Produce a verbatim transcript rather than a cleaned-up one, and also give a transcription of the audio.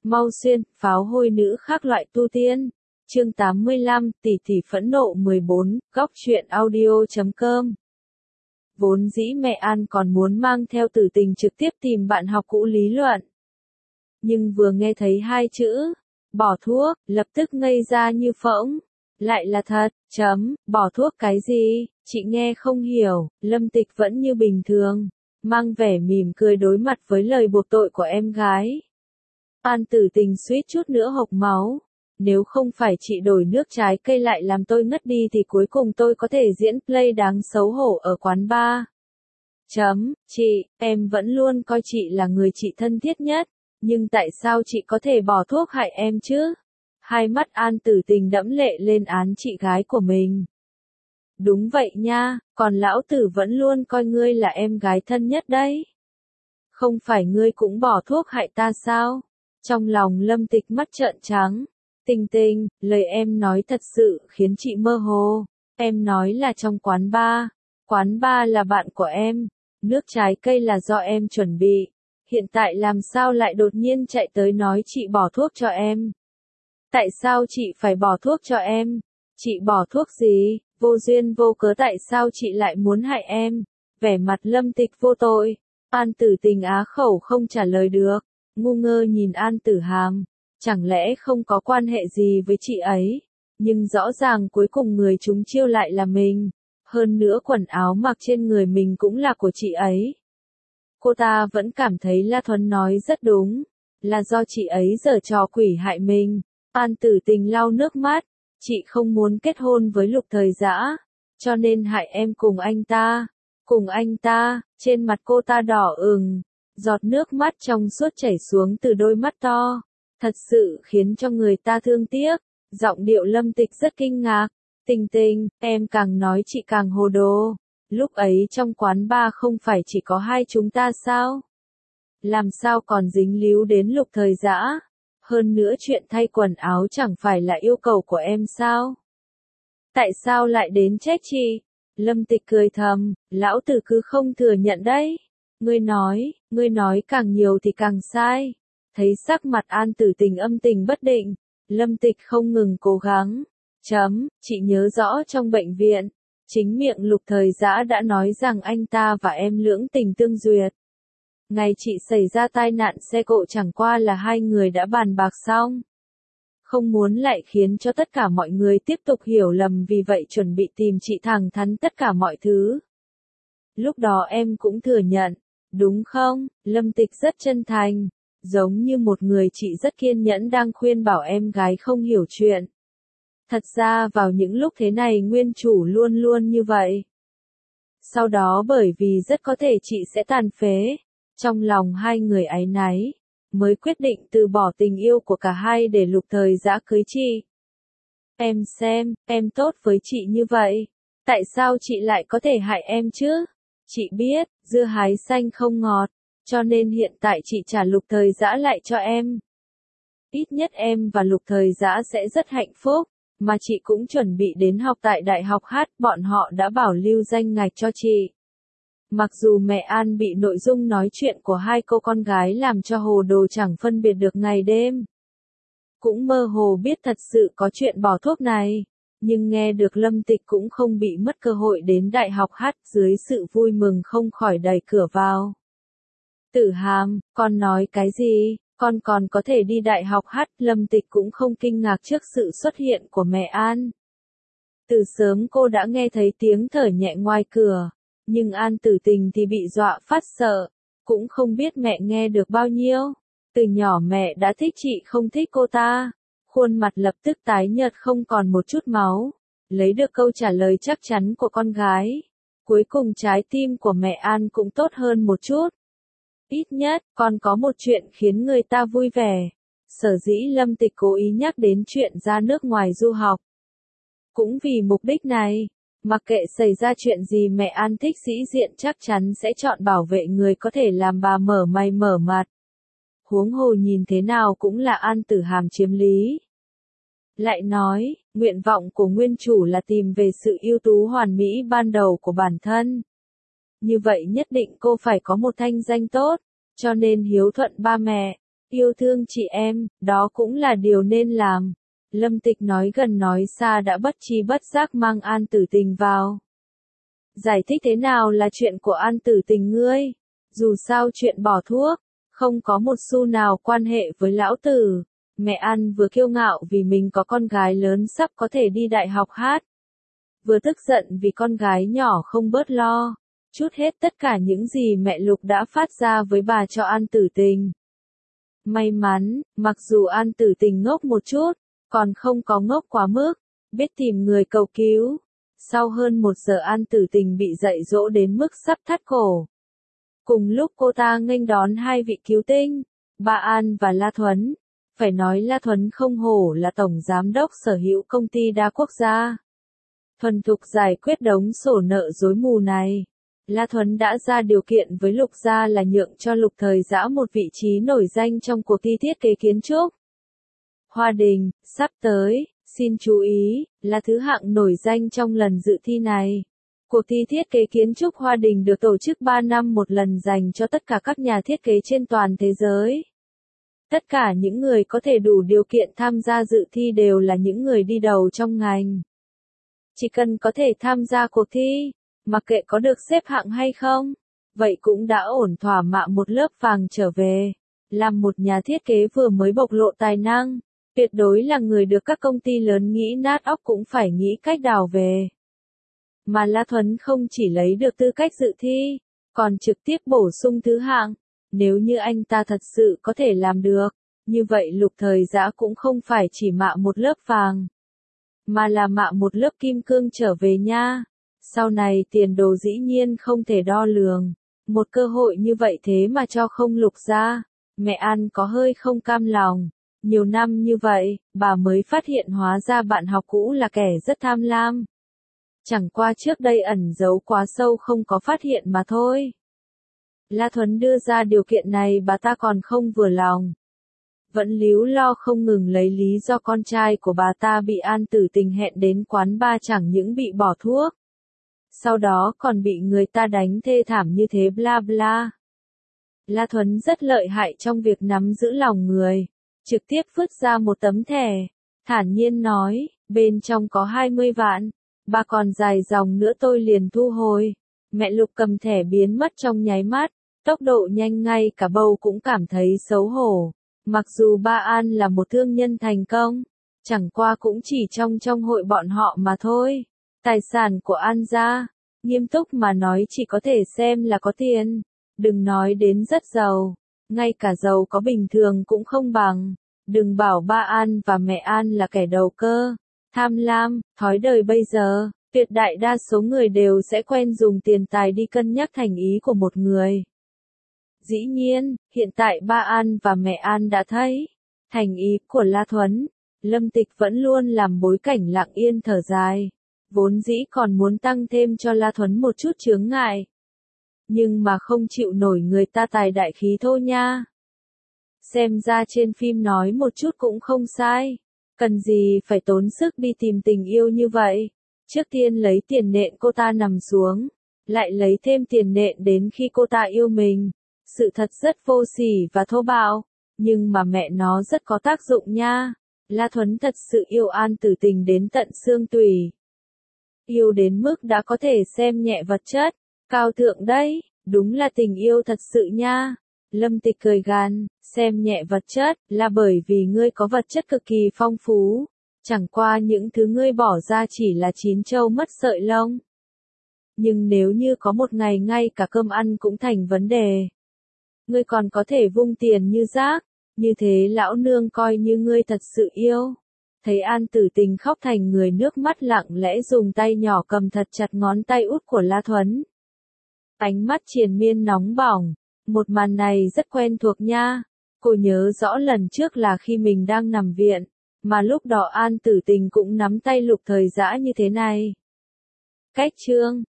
Mau xuyên, pháo hôi nữ khác loại tu tiên. Chương tám mươi lăm, tỷ tỷ phẫn nộ mười bốn, góc truyện audio chấm com. Vốn dĩ mẹ An còn muốn mang theo Tử Tình trực tiếp tìm bạn học cũ lý luận. Nhưng vừa nghe thấy hai chữ, bỏ thuốc, lập tức ngây ra như phỗng. Lại là thật, chấm, bỏ thuốc cái gì, chị nghe không hiểu, Lâm Tịch vẫn như bình thường, mang vẻ mỉm cười đối mặt với lời buộc tội của em gái. An Tử Tình suýt chút nữa hộc máu. Nếu không phải chị đổi nước trái cây lại làm tôi ngất đi thì cuối cùng tôi có thể diễn play đáng xấu hổ ở quán bar. Chấm, chị, em vẫn luôn coi chị là người chị thân thiết nhất, nhưng tại sao chị có thể bỏ thuốc hại em chứ? Hai mắt An Tử Tình đẫm lệ lên án chị gái của mình. Đúng vậy nha, còn lão tử vẫn luôn coi ngươi là em gái thân nhất đấy. Không phải ngươi cũng bỏ thuốc hại ta sao? Trong lòng Lâm Tịch mắt trợn trắng. Tình Tình, lời em nói thật sự khiến chị mơ hồ. Em nói là trong quán bar. Quán bar là bạn của em. Nước trái cây là do em chuẩn bị. Hiện tại làm sao lại đột nhiên chạy tới nói chị bỏ thuốc cho em? Tại sao chị phải bỏ thuốc cho em? Chị bỏ thuốc gì? Vô duyên vô cớ tại sao chị lại muốn hại em? Vẻ mặt Lâm Tịch vô tội. An Tử Tình á khẩu không trả lời được. Ngu ngơ nhìn An Tử Hàm. Chẳng lẽ không có quan hệ gì với chị ấy? Nhưng rõ ràng cuối cùng người chúng chiêu lại là mình. Hơn nữa quần áo mặc trên người mình cũng là của chị ấy. Cô ta vẫn cảm thấy La Thuấn nói rất đúng. Là do chị ấy giở trò quỷ hại mình. An Tử Tình lau nước mắt. Chị không muốn kết hôn với Lục Thời Dã. Cho nên hại em cùng anh ta. Cùng anh ta, trên mặt cô ta đỏ ửng. Giọt nước mắt trong suốt chảy xuống từ đôi mắt to. Thật sự khiến cho người ta thương tiếc. Giọng điệu Lâm Tịch rất kinh ngạc. Tình Tình, em càng nói chị càng hồ đồ. Lúc ấy trong quán bar không phải chỉ có hai chúng ta sao? Làm sao còn dính líu đến Lục Thời Dã? Hơn nữa chuyện thay quần áo chẳng phải là yêu cầu của em sao? Tại sao lại đến trách chị? Lâm Tịch cười thầm, lão tử cứ không thừa nhận đấy. Ngươi nói, ngươi nói càng nhiều thì càng sai. Thấy sắc mặt An Tử Tình âm tình bất định, Lâm Tịch không ngừng cố gắng. Chấm, chị nhớ rõ trong bệnh viện, chính miệng Lục Thời Dã đã nói rằng anh ta và em lưỡng tình tương duyệt. Ngày chị xảy ra tai nạn xe cộ chẳng qua là hai người đã bàn bạc xong. Không muốn lại khiến cho tất cả mọi người tiếp tục hiểu lầm, vì vậy chuẩn bị tìm chị thẳng thắn tất cả mọi thứ. Lúc đó em cũng thừa nhận, đúng không? Lâm Tịch rất chân thành. Giống như một người chị rất kiên nhẫn đang khuyên bảo em gái không hiểu chuyện. Thật ra vào những lúc thế này nguyên chủ luôn luôn như vậy. Sau đó bởi vì rất có thể chị sẽ tàn phế, trong lòng hai người áy náy, mới quyết định từ bỏ tình yêu của cả hai để Lục Thời Dã cưới chị. Em xem, em tốt với chị như vậy, tại sao chị lại có thể hại em chứ? Chị biết, dưa hái xanh không ngọt. Cho nên hiện tại chị trả Lục Thời Dã lại cho em. Ít nhất em và Lục Thời Dã sẽ rất hạnh phúc, mà chị cũng chuẩn bị đến học tại Đại học Hát, bọn họ đã bảo lưu danh ngạch cho chị. Mặc dù mẹ An bị nội dung nói chuyện của hai cô con gái làm cho hồ đồ chẳng phân biệt được ngày đêm. Cũng mơ hồ biết thật sự có chuyện bỏ thuốc này, nhưng nghe được Lâm Tịch cũng không bị mất cơ hội đến Đại học Hát, dưới sự vui mừng không khỏi đẩy cửa vào. Tử Hàm, con nói cái gì? Con còn có thể đi Đại học Hát? Lâm Tịch cũng không kinh ngạc trước sự xuất hiện của mẹ An. Từ sớm cô đã nghe thấy tiếng thở nhẹ ngoài cửa, nhưng An Tử Tình thì bị dọa phát sợ, cũng không biết mẹ nghe được bao nhiêu. Từ nhỏ mẹ đã thích chị không thích cô ta. Khuôn mặt lập tức tái nhợt không còn một chút máu. Lấy được câu trả lời chắc chắn của con gái. Cuối cùng trái tim của mẹ An cũng tốt hơn một chút. Ít nhất, còn có một chuyện khiến người ta vui vẻ. Sở dĩ Lâm Tịch cố ý nhắc đến chuyện ra nước ngoài du học. Cũng vì mục đích này, mặc kệ xảy ra chuyện gì mẹ An thích sĩ diện chắc chắn sẽ chọn bảo vệ người có thể làm bà mở mày mở mặt. Huống hồ nhìn thế nào cũng là An Tử Hàm chiếm lý. Lại nói, nguyện vọng của nguyên chủ là tìm về sự ưu tú hoàn mỹ ban đầu của bản thân. Như vậy nhất định cô phải có một thanh danh tốt, cho nên hiếu thuận ba mẹ. Yêu thương chị em, đó cũng là điều nên làm. Lâm Tịch nói gần nói xa đã bất tri bất giác mang An Tử Tình vào. Giải thích thế nào là chuyện của An Tử Tình ngươi? Dù sao chuyện bỏ thuốc, không có một xu nào quan hệ với lão tử. Mẹ An vừa kiêu ngạo vì mình có con gái lớn sắp có thể đi đại học hát. Vừa tức giận vì con gái nhỏ không bớt lo. Chút hết tất cả những gì mẹ Lục đã phát ra với bà cho An Tử Tình. May mắn, mặc dù An Tử Tình ngốc một chút, còn không có ngốc quá mức, biết tìm người cầu cứu. Sau hơn một giờ An Tử Tình bị dạy dỗ đến mức sắp thắt cổ. Cùng lúc cô ta nghênh đón hai vị cứu tinh, Ba An và La Thuấn. Phải nói La Thuấn không hổ là tổng giám đốc sở hữu công ty đa quốc gia. Thuần thục giải quyết đống sổ nợ rối mù này. La Thuấn đã ra điều kiện với Lục gia là nhượng cho Lục Thời Dã một vị trí nổi danh trong cuộc thi thiết kế kiến trúc. Hoa Đình, sắp tới, xin chú ý, là thứ hạng nổi danh trong lần dự thi này. Cuộc thi thiết kế kiến trúc Hoa Đình được tổ chức ba năm một lần dành cho tất cả các nhà thiết kế trên toàn thế giới. Tất cả những người có thể đủ điều kiện tham gia dự thi đều là những người đi đầu trong ngành. Chỉ cần có thể tham gia cuộc thi, mặc kệ có được xếp hạng hay không, vậy cũng đã ổn thỏa mạ một lớp vàng trở về. Làm một nhà thiết kế vừa mới bộc lộ tài năng, tuyệt đối là người được các công ty lớn nghĩ nát óc cũng phải nghĩ cách đào về. Mà La Thuấn không chỉ lấy được tư cách dự thi, còn trực tiếp bổ sung thứ hạng. Nếu như anh ta thật sự có thể làm được, như vậy Lục Thời Dã cũng không phải chỉ mạ một lớp vàng, mà là mạ một lớp kim cương trở về nha. Sau này tiền đồ dĩ nhiên không thể đo lường. Một cơ hội như vậy thế mà cho không Lục gia. Mẹ An có hơi không cam lòng. Nhiều năm như vậy, bà mới phát hiện hóa ra bạn học cũ là kẻ rất tham lam. Chẳng qua trước đây ẩn giấu quá sâu không có phát hiện mà thôi. La Thuấn đưa ra điều kiện này bà ta còn không vừa lòng. Vẫn líu lo không ngừng lấy lý do con trai của bà ta bị An Tử Tình hẹn đến quán bar chẳng những bị bỏ thuốc. Sau đó còn bị người ta đánh thê thảm như thế bla bla. La Thuấn rất lợi hại trong việc nắm giữ lòng người. Trực tiếp vứt ra một tấm thẻ. Thản nhiên nói, bên trong có hai mươi vạn. Bà còn dài dòng nữa tôi liền thu hồi. Mẹ Lục cầm thẻ biến mất trong nháy mắt. Tốc độ nhanh ngay cả bầu cũng cảm thấy xấu hổ. Mặc dù Ba An là một thương nhân thành công, chẳng qua cũng chỉ trong trong hội bọn họ mà thôi. Tài sản của An gia, nghiêm túc mà nói chỉ có thể xem là có tiền. Đừng nói đến rất giàu, ngay cả giàu có bình thường cũng không bằng. Đừng bảo Ba An và mẹ An là kẻ đầu cơ, tham lam, thói đời bây giờ, tuyệt đại đa số người đều sẽ quen dùng tiền tài đi cân nhắc thành ý của một người. Dĩ nhiên, hiện tại Ba An và mẹ An đã thấy thành ý của La Thuấn. Lâm Tịch vẫn luôn làm bối cảnh lặng yên thở dài. Vốn dĩ còn muốn tăng thêm cho La Thuấn một chút chướng ngại. Nhưng mà không chịu nổi người ta tài đại khí thô nha. Xem ra trên phim nói một chút cũng không sai. Cần gì phải tốn sức đi tìm tình yêu như vậy. Trước tiên lấy tiền nện cô ta nằm xuống. Lại lấy thêm tiền nện đến khi cô ta yêu mình. Sự thật rất vô sỉ và thô bạo. Nhưng mà mẹ nó rất có tác dụng nha. La Thuấn thật sự yêu An Tử Tình đến tận xương tủy. Yêu đến mức đã có thể xem nhẹ vật chất. Cao thượng đấy, đúng là tình yêu thật sự nha. Lâm Tịch cười gằn, xem nhẹ vật chất là bởi vì ngươi có vật chất cực kỳ phong phú. Chẳng qua những thứ ngươi bỏ ra chỉ là chín trâu mất sợi lông. Nhưng nếu như có một ngày ngay cả cơm ăn cũng thành vấn đề. Ngươi còn có thể vung tiền như rác. Như thế lão nương coi như ngươi thật sự yêu. Thấy An Tử Tình khóc thành người nước mắt lặng lẽ dùng tay nhỏ cầm thật chặt ngón tay út của La Thuấn. Ánh mắt triền miên nóng bỏng. Một màn này rất quen thuộc nha. Cô nhớ rõ lần trước là khi mình đang nằm viện. Mà lúc đó An Tử Tình cũng nắm tay Lục Thời Dã như thế này. Cách chương